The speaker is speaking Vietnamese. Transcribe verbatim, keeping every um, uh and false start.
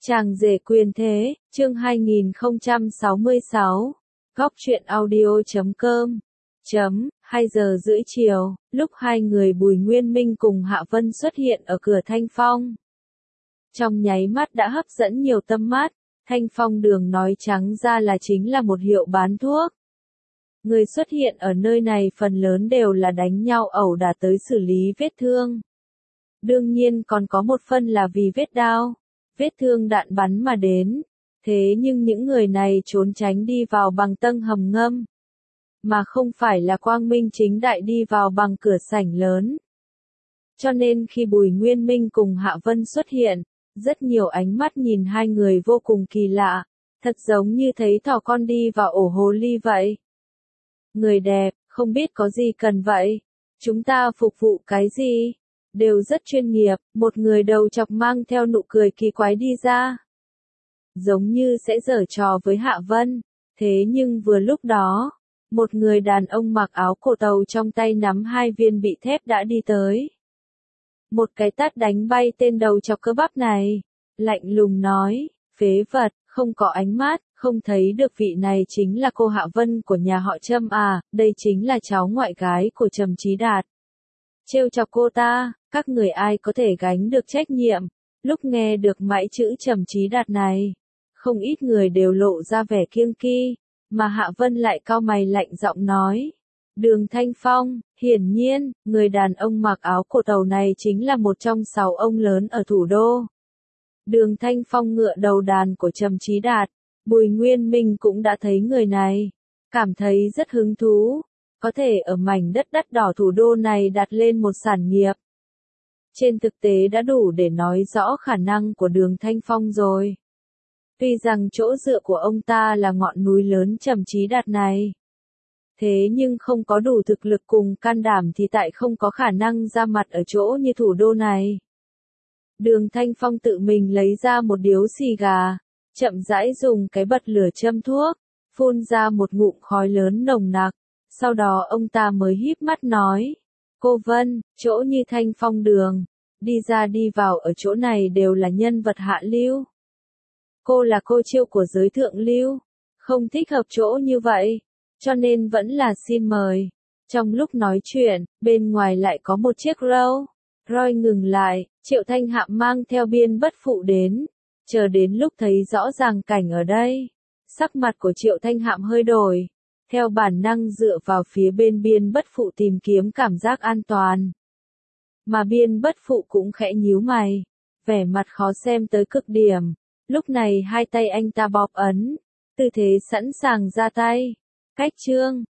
Chàng rể quyền thế, chương hai nghìn không trăm sáu mươi sáu, góc truyện audio chấm com, chấm, hai giờ rưỡi chiều, lúc hai người Bùi Nguyên Minh cùng Hạ Vân xuất hiện ở cửa Thanh Phong. Trong nháy mắt đã hấp dẫn nhiều tâm mắt, Thanh Phong đường nói trắng ra là chính là một hiệu bán thuốc. Người xuất hiện ở nơi này phần lớn đều là đánh nhau ẩu đả tới xử lý vết thương. Đương nhiên còn có một phần là vì vết đao, vết thương đạn bắn mà đến. Thế nhưng những người này trốn tránh đi vào bằng tầng hầm ngầm, mà không phải là quang minh chính đại đi vào bằng cửa sảnh lớn. Cho nên khi Bùi Nguyên Minh cùng Hạ Vân xuất hiện, rất nhiều ánh mắt nhìn hai người vô cùng kỳ lạ, thật giống như thấy thỏ con đi vào ổ hồ ly vậy. Người đẹp, không biết có gì cần vậy? Chúng ta phục vụ cái gì? Đều rất chuyên nghiệp, một người đầu chọc mang theo nụ cười kỳ quái đi ra. Giống như sẽ giở trò với Hạ Vân, thế nhưng vừa lúc đó, một người đàn ông mặc áo cổ tàu trong tay nắm hai viên bị thép đã đi tới. Một cái tát đánh bay tên đầu chọc cơ bắp này, lạnh lùng nói, phế vật, không có ánh mắt, không thấy được vị này chính là cô Hạ Vân của nhà họ Trâm à, đây chính là cháu ngoại gái của Trầm Chí Đạt. Trêu chọc cô ta, các người ai có thể gánh được trách nhiệm, lúc nghe được mãi chữ Trầm Chí Đạt này, không ít người đều lộ ra vẻ kiêng kỵ, mà Hạ Vân lại cau mày lạnh giọng nói. Đường Thanh Phong, hiển nhiên, người đàn ông mặc áo cổ tàu này chính là một trong sáu ông lớn ở thủ đô. Đường Thanh Phong ngựa đầu đàn của Trầm Chí Đạt, Bùi Nguyên Minh cũng đã thấy người này, cảm thấy rất hứng thú, có thể ở mảnh đất đắt đỏ thủ đô này đặt lên một sản nghiệp. Trên thực tế đã đủ để nói rõ khả năng của Đường Thanh Phong rồi. Tuy rằng chỗ dựa của ông ta là ngọn núi lớn Trầm Chí Đạt này, thế nhưng không có đủ thực lực cùng can đảm thì tại không có khả năng ra mặt ở chỗ như thủ đô này. Đường Thanh Phong tự mình lấy ra một điếu xì gà, chậm rãi dùng cái bật lửa châm thuốc, phun ra một ngụm khói lớn nồng nặc, sau đó ông ta mới híp mắt nói, cô Vân, chỗ như Thanh Phong đường, đi ra đi vào ở chỗ này đều là nhân vật hạ lưu. Cô là cô chiêu của giới thượng lưu, không thích hợp chỗ như vậy, cho nên vẫn là xin mời. Trong lúc nói chuyện, bên ngoài lại có một chiếc Rolls Royce ngừng lại, Triệu Thanh Hạm mang theo Biên Bất Phụ đến, chờ đến lúc thấy rõ ràng cảnh ở đây, sắc mặt của Triệu Thanh Hạm hơi đổi, theo bản năng dựa vào phía bên Biên Bất Phụ tìm kiếm cảm giác an toàn. Mà Biên Bất Phụ cũng khẽ nhíu mày, vẻ mặt khó xem tới cực điểm. Lúc này hai tay anh ta bóp ấn, tư thế sẵn sàng ra tay. Cách chương,